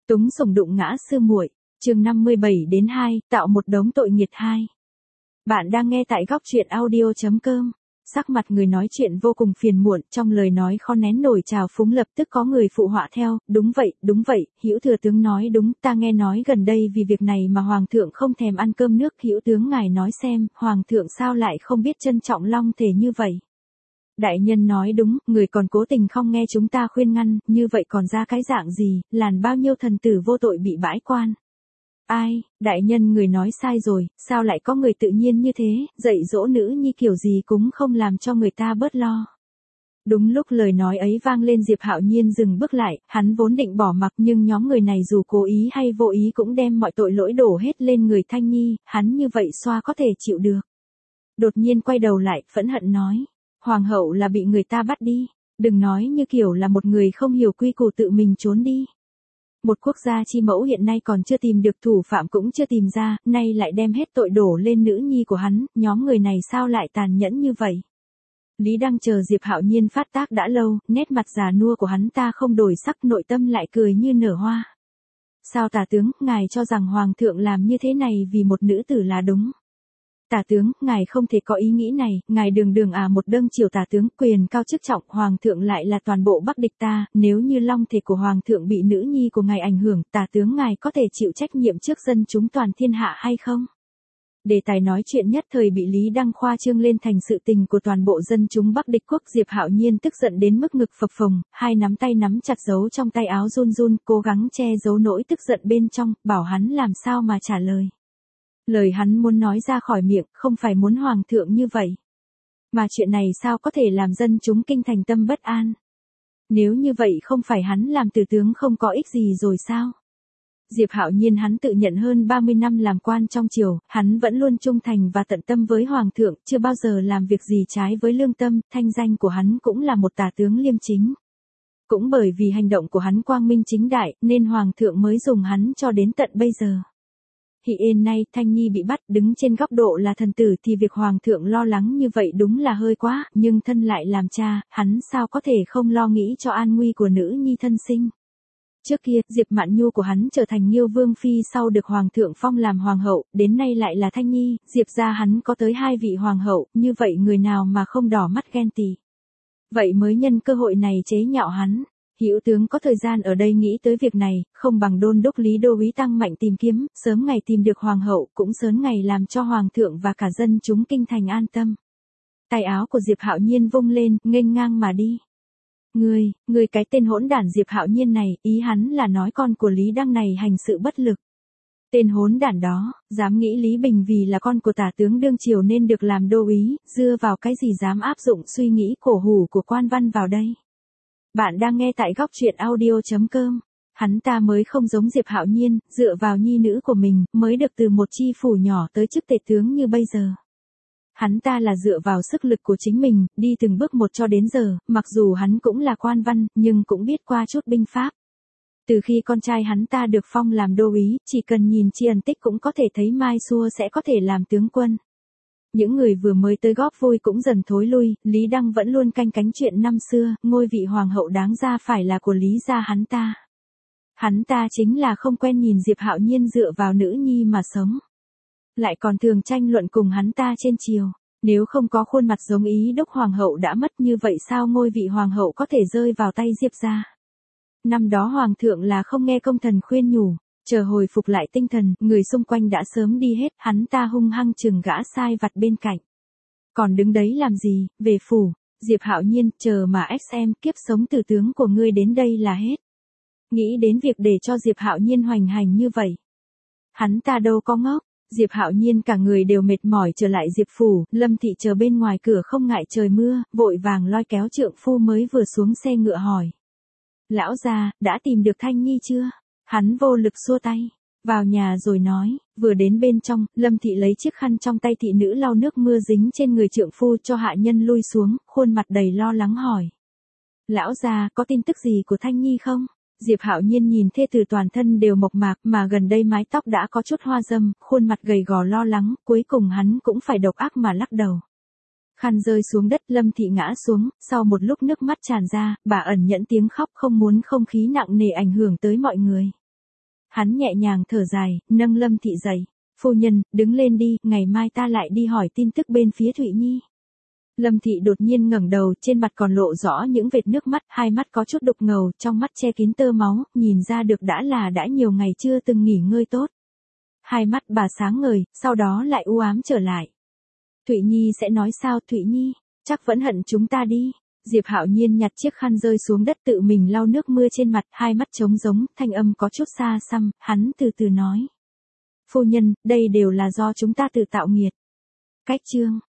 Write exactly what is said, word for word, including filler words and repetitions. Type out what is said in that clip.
Túng sủng đụng ngã sư muội, chương năm mươi bảy đến hai, tạo một đống tội nghiệt hai. Bạn đang nghe tại góc truyện audio chấm com. Sắc mặt người nói chuyện vô cùng phiền muộn, trong lời nói khó nén nổi trào phúng, lập tức có người phụ họa theo, đúng vậy, đúng vậy, Hữu thừa tướng nói đúng, ta nghe nói gần đây vì việc này mà hoàng thượng không thèm ăn cơm nước, Hữu tướng ngài nói xem, hoàng thượng sao lại không biết trân trọng long thể như vậy. Đại nhân nói đúng, người còn cố tình không nghe chúng ta khuyên ngăn, như vậy còn ra cái dạng gì, làn bao nhiêu thần tử vô tội bị bãi quan. Ai, đại nhân người nói sai rồi, sao lại có người tự nhiên như thế, dạy dỗ nữ nhi kiểu gì cũng không làm cho người ta bớt lo. Đúng lúc lời nói ấy vang lên, Diệp Hạo Nhiên dừng bước lại, hắn vốn định bỏ mặc nhưng nhóm người này dù cố ý hay vô ý cũng đem mọi tội lỗi đổ hết lên người Thanh Nhi, hắn như vậy xoa có thể chịu được. Đột nhiên quay đầu lại, phẫn hận nói, hoàng hậu là bị người ta bắt đi, đừng nói như kiểu là một người không hiểu quy củ tự mình trốn đi. Một quốc gia chi mẫu hiện nay còn chưa tìm được thủ phạm cũng chưa tìm ra, nay lại đem hết tội đổ lên nữ nhi của hắn, nhóm người này sao lại tàn nhẫn như vậy. Lý Đăng chờ Diệp Hạo Nhiên phát tác đã lâu, nét mặt già nua của hắn ta không đổi sắc, nội tâm lại cười như nở hoa. Sao tả tướng, ngài cho rằng hoàng thượng làm như thế này vì một nữ tử là đúng? Tả tướng, ngài không thể có ý nghĩ này, ngài đường đường à một đương triều tả tướng, quyền cao chức trọng, hoàng thượng lại là toàn bộ Bắc địch ta, nếu như long thể của hoàng thượng bị nữ nhi của ngài ảnh hưởng, tả tướng ngài có thể chịu trách nhiệm trước dân chúng toàn thiên hạ hay không? Đề tài nói chuyện nhất thời bị Lý Đăng khoa trương lên thành sự tình của toàn bộ dân chúng Bắc địch quốc. Diệp Hạo Nhiên tức giận đến mức ngực phập phồng, hai nắm tay nắm chặt giấu trong tay áo run run, cố gắng che giấu nỗi tức giận bên trong, bảo hắn làm sao mà trả lời. Lời hắn muốn nói ra khỏi miệng, không phải muốn hoàng thượng như vậy. Mà chuyện này sao có thể làm dân chúng kinh thành tâm bất an? Nếu như vậy không phải hắn làm tử tướng không có ích gì rồi sao? Diệp Hạo Nhiên hắn tự nhận hơn ba mươi năm làm quan trong triều, hắn vẫn luôn trung thành và tận tâm với hoàng thượng, chưa bao giờ làm việc gì trái với lương tâm, thanh danh của hắn cũng là một tả tướng liêm chính. Cũng bởi vì hành động của hắn quang minh chính đại, nên hoàng thượng mới dùng hắn cho đến tận bây giờ. Hỉ ên nay Thanh Nhi bị bắt, đứng trên góc độ là thần tử thì việc hoàng thượng lo lắng như vậy đúng là hơi quá, nhưng thân lại làm cha, hắn sao có thể không lo nghĩ cho an nguy của nữ nhi thân sinh. Trước kia, Diệp Mạn Nhu của hắn trở thành Nhiêu Vương Phi sau được hoàng thượng phong làm hoàng hậu, đến nay lại là Thanh Nhi, Diệp gia hắn có tới hai vị hoàng hậu, như vậy người nào mà không đỏ mắt ghen tị. Vậy mới nhân cơ hội này chế nhạo hắn. Hữu tướng có thời gian ở đây nghĩ tới việc này, không bằng đôn đốc Lý Đô úy tăng mạnh tìm kiếm, sớm ngày tìm được hoàng hậu, cũng sớm ngày làm cho hoàng thượng và cả dân chúng kinh thành an tâm. Tay áo của Diệp Hạo Nhiên vung lên, nghênh ngang mà đi. Ngươi, ngươi cái tên hỗn đản Diệp Hạo Nhiên này, ý hắn là nói con của Lý Đăng này hành sự bất lực. Tên hỗn đản đó, dám nghĩ Lý Bình vì là con của tả tướng đương triều nên được làm đô úy, dựa vào cái gì dám áp dụng suy nghĩ cổ hủ của quan văn vào đây. Bạn đang nghe tại góc truyện audio chấm com. Hắn ta mới không giống Diệp Hạo Nhiên, dựa vào nhi nữ của mình, mới được từ một chi phủ nhỏ tới chức tể tướng như bây giờ. Hắn ta là dựa vào sức lực của chính mình, đi từng bước một cho đến giờ, mặc dù hắn cũng là quan văn, nhưng cũng biết qua chút binh pháp. Từ khi con trai hắn ta được phong làm đô úy, chỉ cần nhìn tri ân tích cũng có thể thấy mai xua sẽ có thể làm tướng quân. Những người vừa mới tới góp vui cũng dần thối lui, Lý Đăng vẫn luôn canh cánh chuyện năm xưa, ngôi vị hoàng hậu đáng ra phải là của Lý gia hắn ta. Hắn ta chính là không quen nhìn Diệp Hạo Nhiên dựa vào nữ nhi mà sống. Lại còn thường tranh luận cùng hắn ta trên triều, nếu không có khuôn mặt giống ý đốc hoàng hậu đã mất như vậy sao ngôi vị hoàng hậu có thể rơi vào tay Diệp gia. Năm đó hoàng thượng là không nghe công thần khuyên nhủ. Chờ hồi phục lại tinh thần, người xung quanh đã sớm đi hết, hắn ta hung hăng chừng gã sai vặt bên cạnh. Còn đứng đấy làm gì, về phủ, Diệp Hạo Nhiên, chờ mà xem kiếp sống tử tướng của ngươi đến đây là hết. Nghĩ đến việc để cho Diệp Hạo Nhiên hoành hành như vậy. Hắn ta đâu có ngốc, Diệp Hạo Nhiên cả người đều mệt mỏi trở lại Diệp phủ, Lâm Thị chờ bên ngoài cửa không ngại trời mưa, vội vàng lôi kéo trượng phu mới vừa xuống xe ngựa hỏi. Lão gia, đã tìm được Thanh Nhi chưa? Hắn vô lực xua tay, vào nhà rồi nói, vừa đến bên trong, Lâm Thị lấy chiếc khăn trong tay thị nữ lau nước mưa dính trên người trượng phu cho hạ nhân lui xuống, khuôn mặt đầy lo lắng hỏi. Lão gia, có tin tức gì của Thanh Nhi không? Diệp Hạo Nhiên nhìn thê tử toàn thân đều mộc mạc mà gần đây mái tóc đã có chút hoa râm, khuôn mặt gầy gò lo lắng, cuối cùng hắn cũng phải độc ác mà lắc đầu. Khăn rơi xuống đất, Lâm Thị ngã xuống, sau một lúc nước mắt tràn ra, bà ẩn nhẫn tiếng khóc không muốn không khí nặng nề ảnh hưởng tới mọi người. Hắn nhẹ nhàng thở dài, nâng Lâm Thị dậy. Phu nhân, đứng lên đi, ngày mai ta lại đi hỏi tin tức bên phía Thụy Nhi. Lâm Thị đột nhiên ngẩng đầu, trên mặt còn lộ rõ những vệt nước mắt, hai mắt có chút đục ngầu, trong mắt che kín tơ máu, nhìn ra được đã là đã nhiều ngày chưa từng nghỉ ngơi tốt. Hai mắt bà sáng ngời, sau đó lại u ám trở lại. Thụy Nhi sẽ nói sao? Thụy Nhi, chắc vẫn hận chúng ta đi. Diệp Hạo Nhiên nhặt chiếc khăn rơi xuống đất tự mình lau nước mưa trên mặt, hai mắt trống rỗng, thanh âm có chút xa xăm, hắn từ từ nói. Phu nhân, đây đều là do chúng ta tự tạo nghiệt. Cách chương